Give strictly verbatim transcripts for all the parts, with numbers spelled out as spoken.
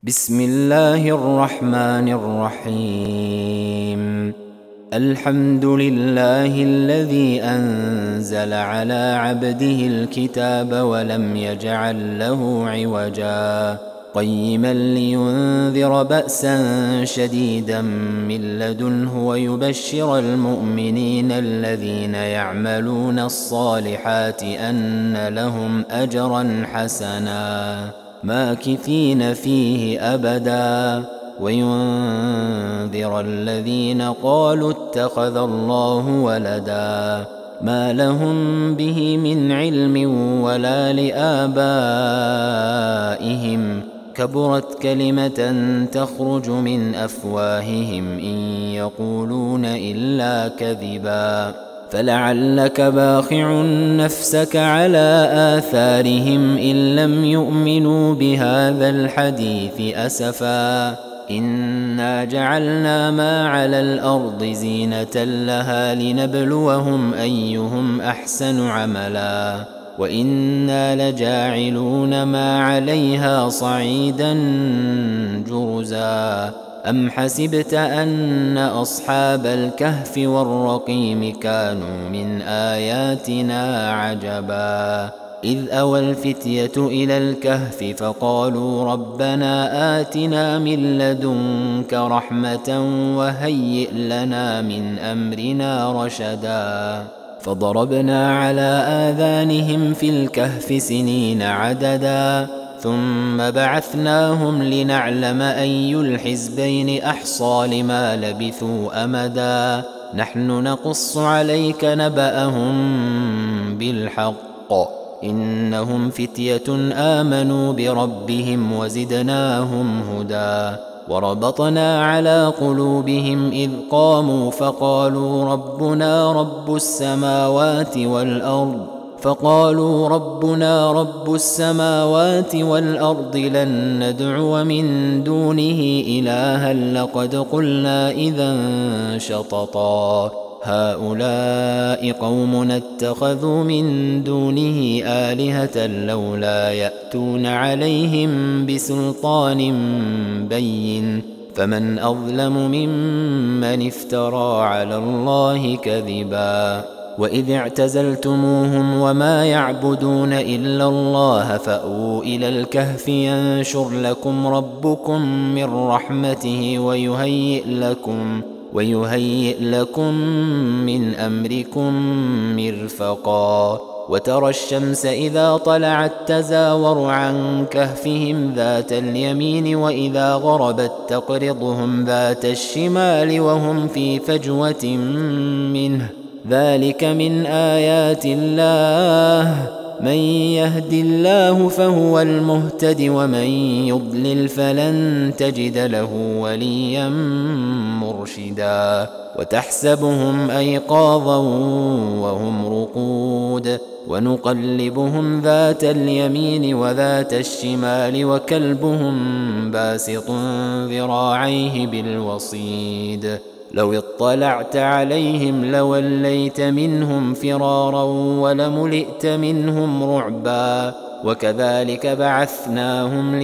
بسم الله الرحمن الرحيم. الحمد لله الذي أنزل على عبده الكتاب ولم يجعل له عوجا قيما لينذر بأسا شديدا من لدنه ويبشر المؤمنين الذين يعملون الصالحات أن لهم أجرا حسنا ماكثين فيه أبدا وينذر الذين قالوا اتخذ الله ولدا ما لهم به من علم ولا لآبائهم كبرت كلمة تخرج من أفواههم إن يقولون إلا كذبا فلعلك باخع نفسك على آثارهم إن لم يؤمنوا بهذا الحديث أسفا إنا جعلنا ما على الأرض زينة لها لنبلوهم أيهم أحسن عملا وإنا لجاعلون ما عليها صعيدا جرزا أم حسبت أن أصحاب الكهف والرقيم كانوا من آياتنا عجبا إذ أوى الفتية إلى الكهف فقالوا ربنا آتنا من لدنك رحمة وهيئ لنا من أمرنا رشدا فضربنا على آذانهم في الكهف سنين عددا ثم بعثناهم لنعلم أي الحزبين أحصى لما لبثوا أمدا نحن نقص عليك نبأهم بالحق إنهم فتية آمنوا بربهم وزدناهم هدى وربطنا على قلوبهم إذ قاموا فقالوا ربنا رب السماوات والأرض فقالوا ربنا رب السماوات والأرض لن ندعو من دونه إلها لقد قلنا إذا شططا هؤلاء قومنا اتخذوا من دونه آلهة لولا يأتون عليهم بسلطان بين فمن أظلم ممن افترى على الله كذبا وإذ اعتزلتموهم وما يعبدون إلا الله فأووا إلى الكهف ينشر لكم ربكم من رحمته ويهيئ لكم ويهيئ لكم من أمركم مرفقا وترى الشمس إذا طلعت تزاور عن كهفهم ذات اليمين وإذا غربت تقرضهم ذات الشمال وهم في فجوة منه ذلك من آيات الله من يهد الله فهو المهتد ومن يضلل فلن تجد له وليا مرشدا وتحسبهم أيقاظا وهم رقود ونقلبهم ذات اليمين وذات الشمال وكلبهم باسط ذراعيه بالوصيد لو اطلعت عليهم لوليت منهم فرارا ولملئت منهم رعبا وكذلك بعثناهم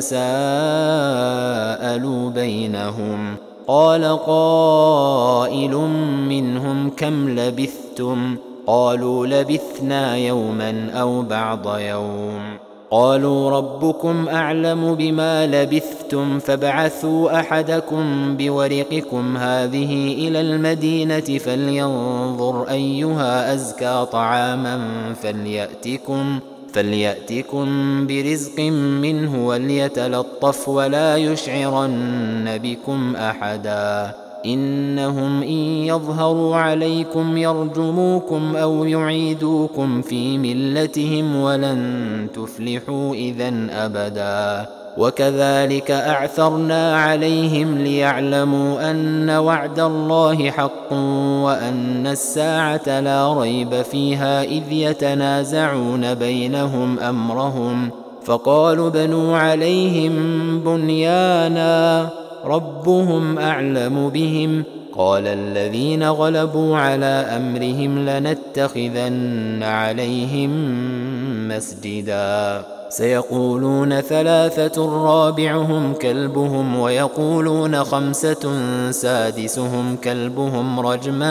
ليتساءلوا بينهم قال قائل منهم كم لبثتم قالوا لبثنا يوما أو بعض يوم قالوا ربكم أعلم بما لبثتم فابعثوا أحدكم بورقكم هذه إلى المدينة فلينظر أيها أزكى طعاما فليأتكم, فليأتكم برزق منه وليتلطف ولا يشعرن بكم أحدا إنهم إن يظهروا عليكم يرجموكم أو يعيدوكم في ملتهم ولن تفلحوا إذن أبدا وكذلك أعثرنا عليهم ليعلموا أن وعد الله حق وأن الساعة لا ريب فيها إذ يتنازعون بينهم أمرهم فقالوا بنوا عليهم بنيانا ربهم أعلم بهم قال الذين غلبوا على أمرهم لنتخذن عليهم مسجدا سيقولون ثلاثة رابعهم كلبهم ويقولون خمسة سادسهم كلبهم رجما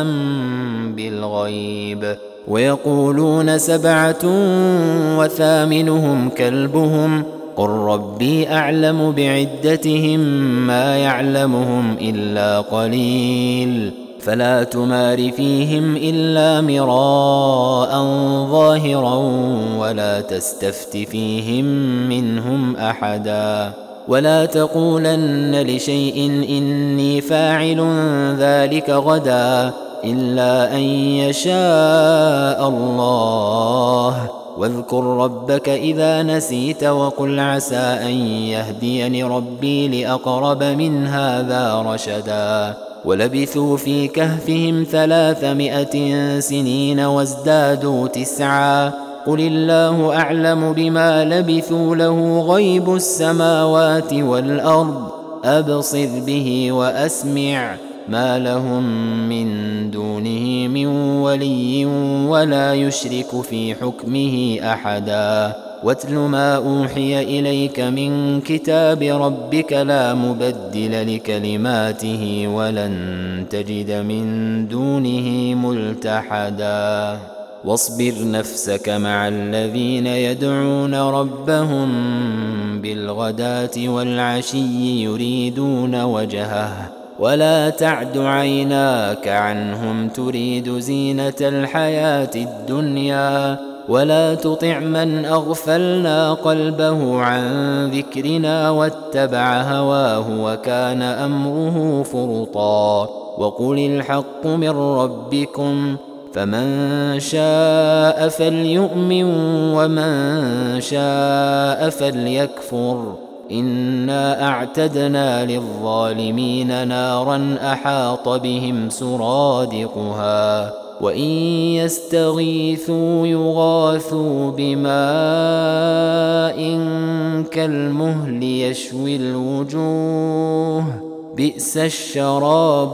بالغيب ويقولون سبعة وثامنهم كلبهم قل ربي أعلم بعدتهم ما يعلمهم إلا قليل فلا تمار فيهم إلا مراء ظاهرا ولا تستفت فيهم منهم أحدا ولا تقولن لشيء إني فاعل ذلك غدا إلا أن يشاء الله واذكر ربك إذا نسيت وقل عسى أن يهديني ربي لأقرب من هذا رشدا ولبثوا في كهفهم ثلاثمائة سنين وازدادوا تسعا قل الله أعلم بما لبثوا له غيب السماوات والأرض أبصر به وأسمع ما لهم من دونه من ولي ولا يشرك في حكمه أحدا واتل ما أوحي إليك من كتاب ربك لا مبدل لكلماته ولن تجد من دونه ملتحدا واصبر نفسك مع الذين يدعون ربهم بالغداة والعشي يريدون وجهه ولا تعد عيناك عنهم تريد زينة الحياة الدنيا ولا تطع من أغفلنا قلبه عن ذكرنا واتبع هواه وكان أمره فرطا وقل الحق من ربكم فمن شاء فليؤمن ومن شاء فليكفر إنا أعتدنا للظالمين نارا أحاط بهم سرادقها وإن يستغيثوا يغاثوا بماء كالمهل يشوي الوجوه بئس الشراب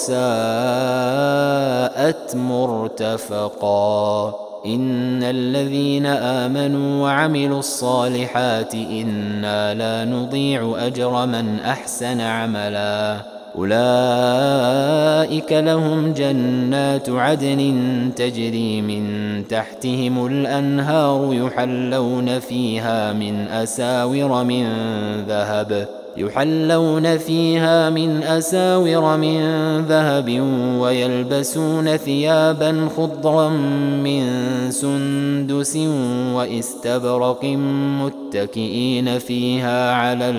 وساءت مرتفقا إن الذين آمنوا وعملوا الصالحات إنا لا نضيع أجر من أحسن عملا أولئك لهم جنات عدن تجري من تحتهم الأنهار يحلون فيها من أساور من ذهب يحلون فيها من أساور من ذهب ويلبسون ثيابا خضرا من سندس واستبرق متكئين فيها على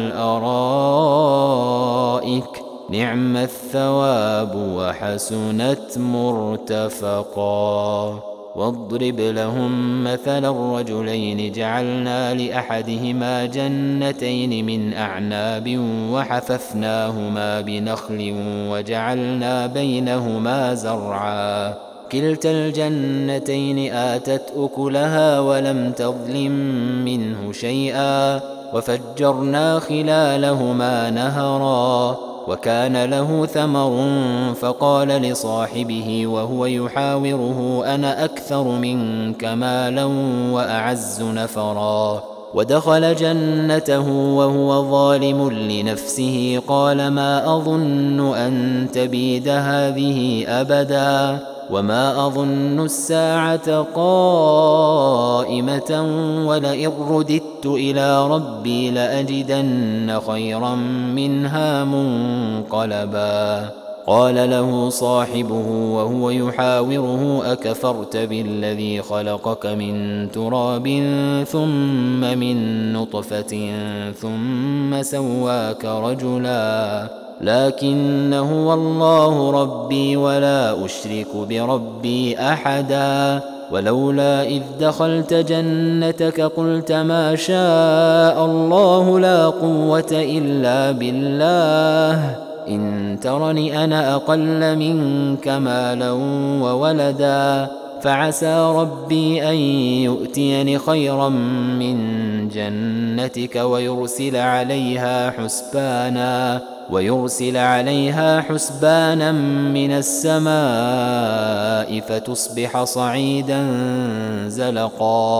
الأرائك نعم الثواب وحسنت مرتفقا واضرب لهم مثل الرجلين جعلنا لأحدهما جنتين من أعناب وحففناهما بنخل وجعلنا بينهما زرعا كلتا الجنتين آتت أكلها ولم تظلم منه شيئا وفجرنا خلالهما نهرا وكان له ثمر فقال لصاحبه وهو يحاوره أنا أكثر منك مالا وأعز نفرا ودخل جنته وهو ظالم لنفسه قال ما أظن أن تبيد هذه أبدا وما أظن الساعة قائمة ولئن رددت إلى ربي لأجدن خيرا منها منقلبا قال له صاحبه وهو يحاوره أكفرت بالذي خلقك من تراب ثم من نطفة ثم سواك رجلا لكن هو الله ربي ولا أشرك بربي أحدا ولولا إذ دخلت جنتك قلت ما شاء الله لا قوة إلا بالله إن ترني أنا أقل منك مالا وولدا فعسى ربي أن يؤتيني خيرا من جنتك ويرسل عليها حسبانا ويرسل عليها حسبانا من السماء فتصبح صعيدا زلقا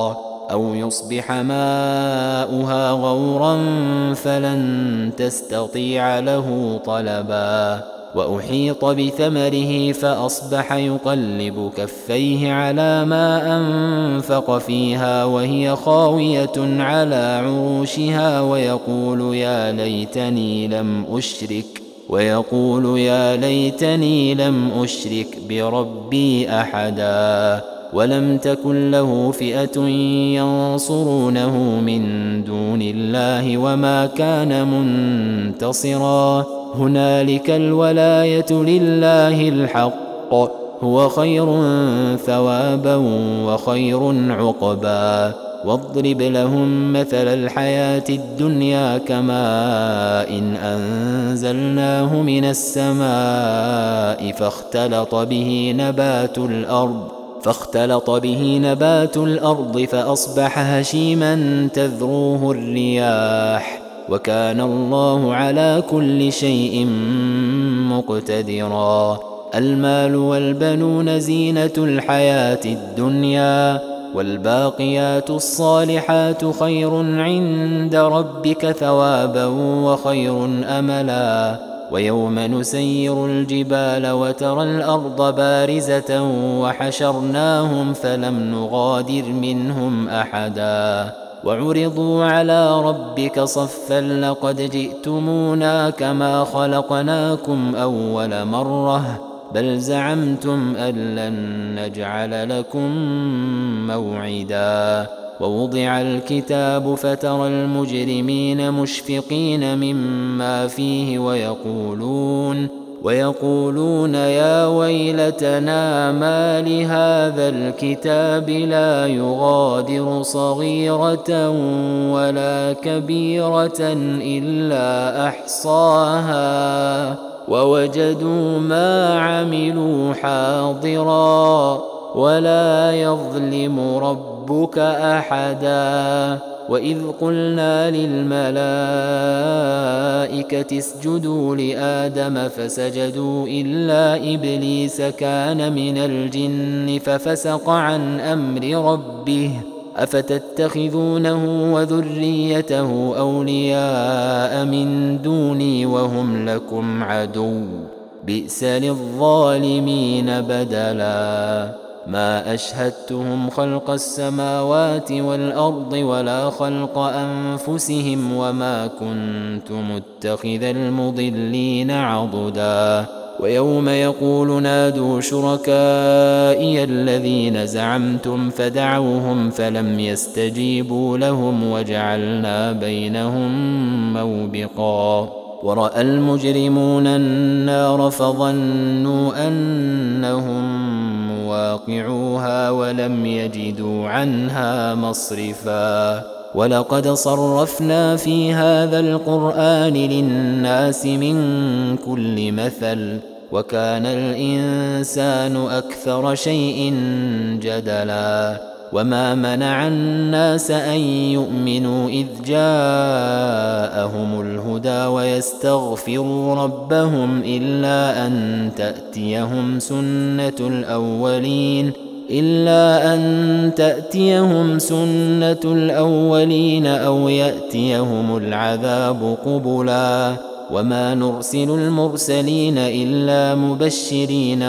أو يصبح ماؤها غورا فلن تستطيع له طلبا وأحيط بثمره فأصبح يقلب كفيه على ما أنفق فيها وهي خاوية على عروشها ويقول يا ليتني لم أشرك ويقول يا ليتني لم أشرك بربي أحدا ولم تكن له فئة ينصرونه من دون الله وما كان منتصرا هنالك الولاية لله الحق هو خير ثوابا وخير عقبا واضرب لهم مثل الحياة الدنيا كماء إن أنزلناه من السماء فاختلط به نبات الأرض فاختلط به نبات الأرض فأصبح هشيما تذروه الرياح وكان الله على كل شيء مقتدرا المال والبنون زينة الحياة الدنيا والباقيات الصالحات خير عند ربك ثوابا وخير أملا ويوم نسير الجبال وترى الأرض بارزة وحشرناهم فلم نغادر منهم أحدا وعرضوا على ربك صفا لقد جئتمونا كما خلقناكم أول مرة بل زعمتم أن لن نجعل لكم موعدا ووضع الكتاب فترى المجرمين مشفقين مما فيه ويقولون ويقولون يا ويلتنا ما لهذا الكتاب لا يغادر صغيرة ولا كبيرة إلا أحصاها ووجدوا ما عملوا حاضرا ولا يظلم ربك أحدا وإذ قلنا للملائكة اسجدوا لآدم فسجدوا إلا إبليس كان من الجن ففسق عن أمر ربه أفتتخذونه وذريته أولياء من دوني وهم لكم عدو بئس للظالمين بدلا ما أشهدتهم خلق السماوات والأرض ولا خلق أنفسهم وما كنت متخذ المضلين عضدا ويوم يقول نادوا شركائي الذين زعمتم فدعوهم فلم يستجيبوا لهم وجعلنا بينهم موبقا ورأى المجرمون النار فظنوا أنهم مواقعوها ولم يجدوا عنها مصرفا ولقد صرفنا في هذا القرآن للناس من كل مثل وكان الإنسان أكثر شيء جدلا وما منع الناس أن يؤمنوا إذ جاءهم الهدى ويستغفروا ربهم إلا أن تأتيهم سنة الأولين إلا أن تأتيهم سنة الأولين أو يأتيهم العذاب قبلا وما نرسل المرسلين إلا مبشرين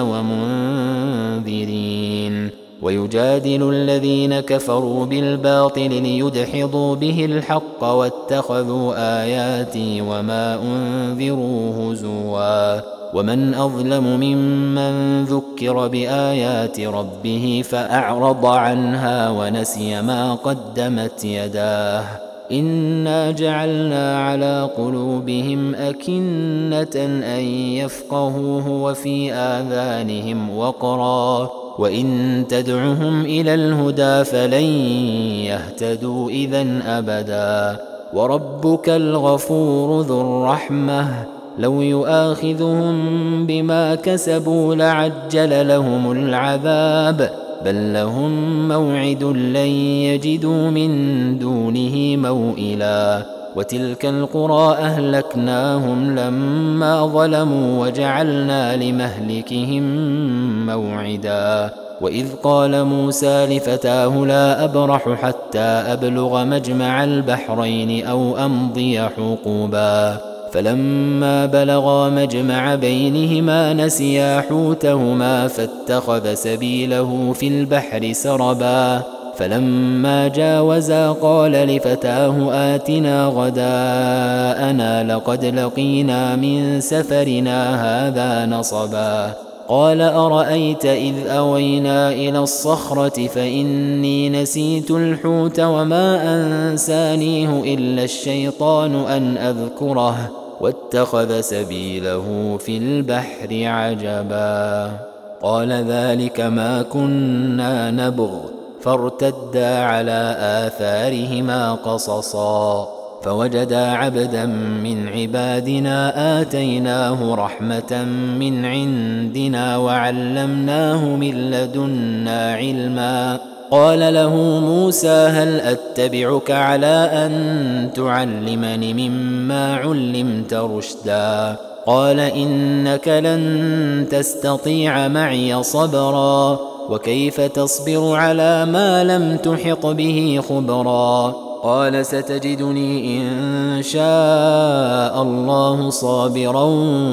ومنذرين ويجادل الذين كفروا بالباطل ليدحضوا به الحق واتخذوا آياتي وما أنذروا هزوا ومن أظلم ممن ذكر بآيات ربه فأعرض عنها ونسي ما قدمت يداه إنا جعلنا على قلوبهم أكنة أن يفقهوه وفي آذانهم وقرا وإن تدعهم إلى الهدى فلن يهتدوا إذن أبدا وربك الغفور ذو الرحمة لو يؤاخذهم بما كسبوا لعجل لهم العذاب بل لهم موعد لن يجدوا من دونه موئلا وتلك القرى أهلكناهم لما ظلموا وجعلنا لمهلكهم موعدا وإذ قال موسى لفتاه لا أبرح حتى أبلغ مجمع البحرين أو أمضي حقوبا فلما بلغا مجمع بينهما نسيا حوتهما فاتخذ سبيله في البحر سربا فلما جاوزا قال لفتاه آتنا غداءنا لقد لقينا من سفرنا هذا نصبا قال أرأيت إذ أوينا إلى الصخرة فإني نسيت الحوت وما أنسانيه إلا الشيطان أن أذكره واتخذ سبيله في البحر عجبا قال ذلك ما كنا نبغ فارتدا على آثارهما قصصا فوجدا عبدا من عبادنا آتيناه رحمة من عندنا وعلمناه من لدنا علما قال له موسى هل أتبعك على أن تعلمني مما علمت رشدا قال إنك لن تستطيع معي صبرا وكيف تصبر على ما لم تحط به خبرا قال ستجدني إن شاء الله صابرا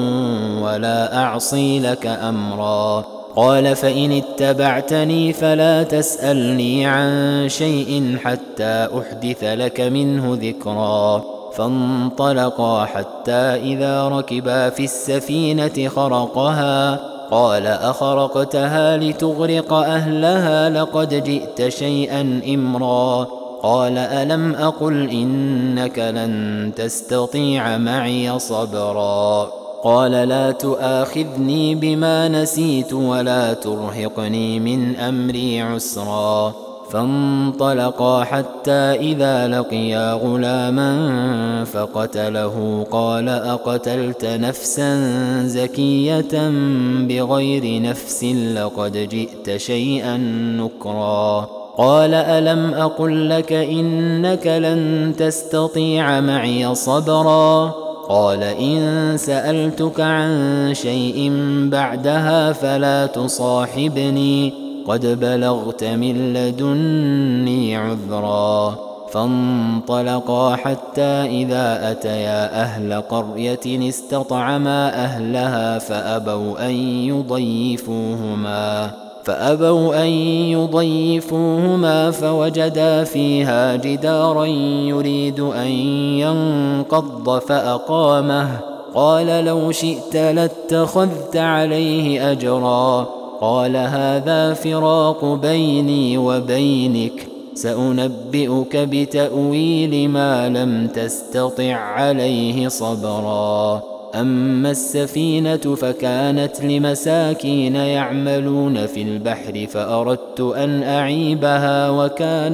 ولا أعصي لك أمرا قال فإن اتبعتني فلا تسألني عن شيء حتى أحدث لك منه ذكرا فانطلقا حتى إذا ركبا في السفينة خرقها قال أخرقتها لتغرق أهلها لقد جئت شيئا إمرا قال ألم أقل إنك لن تستطيع معي صبرا قال لا تؤاخذني بما نسيت ولا ترهقني من أمري عسرا فانطلقا حتى إذا لقيا غلاما فقتله قال أقتلت نفسا زكية بغير نفس لقد جئت شيئا نكرا قال ألم أقل لك إنك لن تستطيع معي صبرا قال إن سألتك عن شيء بعدها فلا تصاحبني قد بلغت من لدني عذرا فانطلقا حتى إذا أتيا أهل قرية استطعما أهلها فأبوا أن يضيفوهما فأبوا أن يضيفوهما فوجدا فيها جدارا يريد أن ينقض فأقامه قال لو شئت لاتخذت عليه أجرا قال هذا فراق بيني وبينك سأنبئك بتأويل ما لم تستطع عليه صبرا أما السفينة فكانت لمساكين يعملون في البحر فأردت أن أعيبها وكان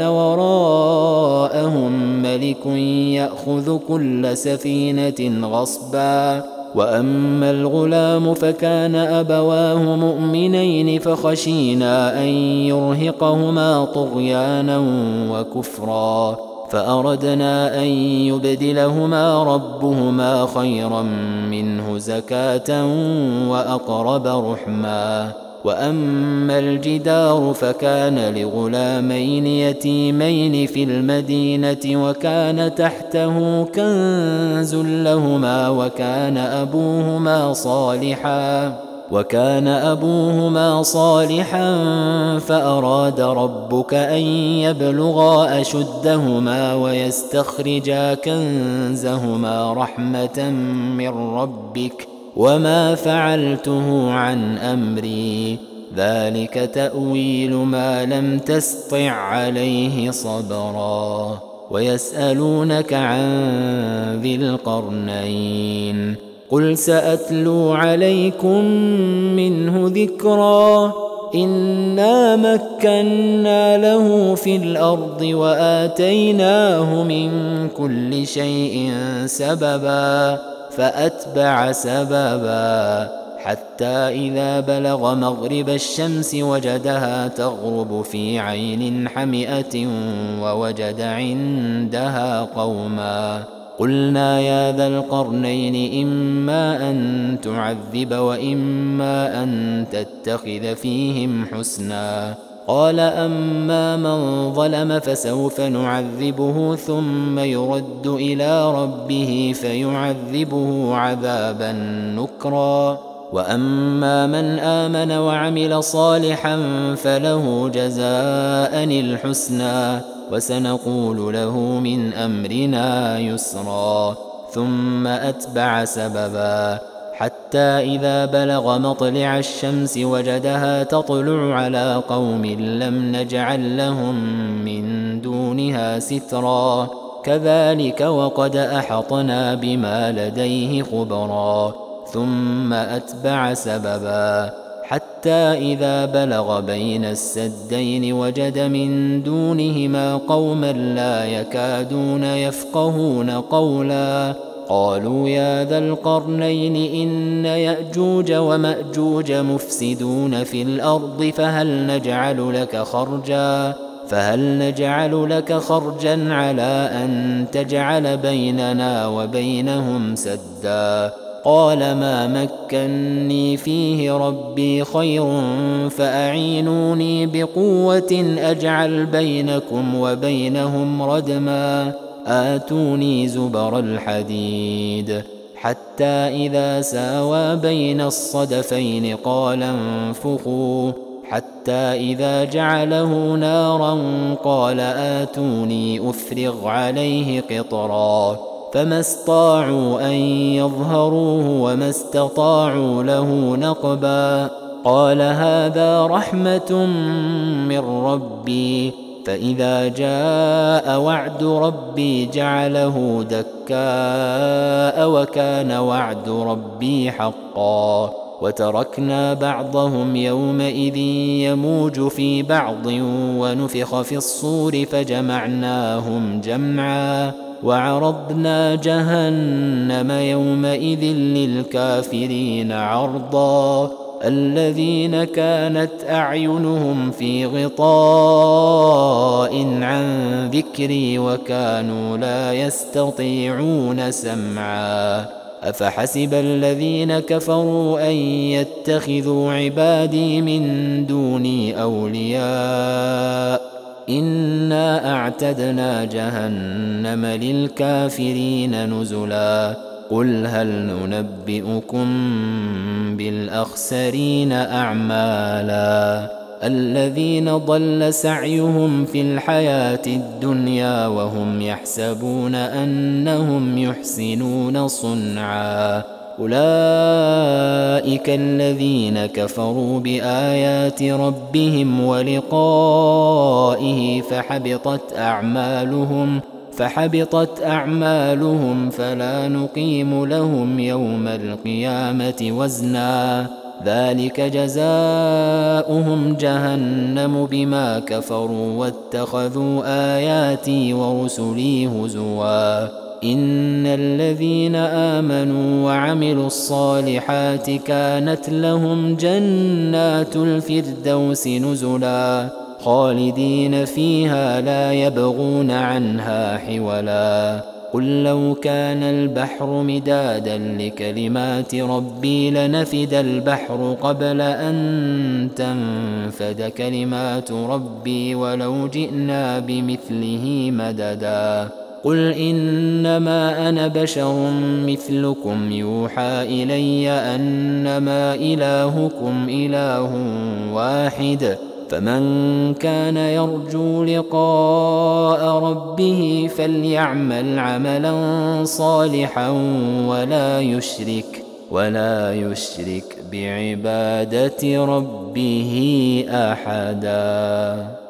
وراءهم ملك يأخذ كل سفينة غصبا وأما الغلام فكان أبواه مؤمنين فخشينا أن يرهقهما طغيانا وكفرا فأردنا أن يبدلهما ربهما خيرا منه زكاة وأقرب رحما وأما الجدار فكان لغلامين يتيمين في المدينة وكان تحته كنز لهما وكان أبوهما صالحا وكان أبوهما صالحا فأراد ربك أن يبلغا أشدهما ويستخرجا كنزهما رحمة من ربك وما فعلته عن أمري ذلك تأويل ما لم تسطع عليه صبرا ويسألونك عن ذي القرنين قل سأتلو عليكم منه ذكرا إنا مكنا له في الأرض وآتيناه من كل شيء سببا فأتبع سببا حتى إذا بلغ مغرب الشمس وجدها تغرب في عين حمئة ووجد عندها قوما قلنا يا ذا القرنين إما أن تعذب وإما أن تتخذ فيهم حسنا. قال أما من ظلم فسوف نعذبه ثم يرد إلى ربه فيعذبه عذابا نكرا، وأما من آمن وعمل صالحا فله جزاء الحسنى وسنقول له من أمرنا يسرا. ثم أتبع سببا حتى إذا بلغ مطلع الشمس وجدها تطلع على قوم لم نجعل لهم من دونها سترا، كذلك وقد أحطنا بما لديه خبرا. ثم أتبع سببا حتى إذا بلغ بين السدين وجد من دونهما قوما لا يكادون يفقهون قولا. قالوا يا ذا القرنين إن يأجوج ومأجوج مفسدون في الأرض فهل نجعل لك خرجا فهل نجعل لك خرجا على أن تجعل بيننا وبينهم سدا. قال ما مكني فيه ربي خير فأعينوني بقوة أجعل بينكم وبينهم ردما. آتوني زبر الحديد حتى إذا ساوى بين الصدفين قال انفخوا حتى إذا جعله نارا قال آتوني أفرغ عليه قطرا، فما استطاعوا أن يظهروه وما استطاعوا له نقبا. قال هذا رحمة من ربي فإذا جاء وعد ربي جعله دكاء وكان وعد ربي حقا. وتركنا بعضهم يومئذ يموج في بعض ونفخ في الصور فجمعناهم جمعا وعرضنا جهنم يومئذ للكافرين عرضا. الذين كانت أعينهم في غطاء عن ذكري وكانوا لا يستطيعون سمعا. أفحسب الذين كفروا أن يتخذوا عبادي من دوني أولياء إنا أعتدنا جهنم للكافرين نزلا. قل هل ننبئكم بالأخسرين أعمالا الذين ضل سعيهم في الحياة الدنيا وهم يحسبون أنهم يحسنون صنعا. أولئك الذين كفروا بآيات ربهم ولقائه فحبطت أعمالهم فحبطت أعمالهم فلا نقيم لهم يوم القيامة وزنا. ذلك جزاؤهم جهنم بما كفروا واتخذوا آياتي ورسلي هزوا. إن الذين آمنوا وعملوا الصالحات كانت لهم جنات الفردوس نزلا خالدين فيها لا يبغون عنها حولا. قل لو كان البحر مدادا لكلمات ربي لنفد البحر قبل أن تنفد كلمات ربي ولو جئنا بمثله مددا. قل إنما أنا بشر مثلكم يوحى إلي أنما إلهكم إله واحد فمن كان يرجو لقاء ربه فليعمل عملا صالحا ولا يشرك ولا يشرك بعبادة ربه أحدا.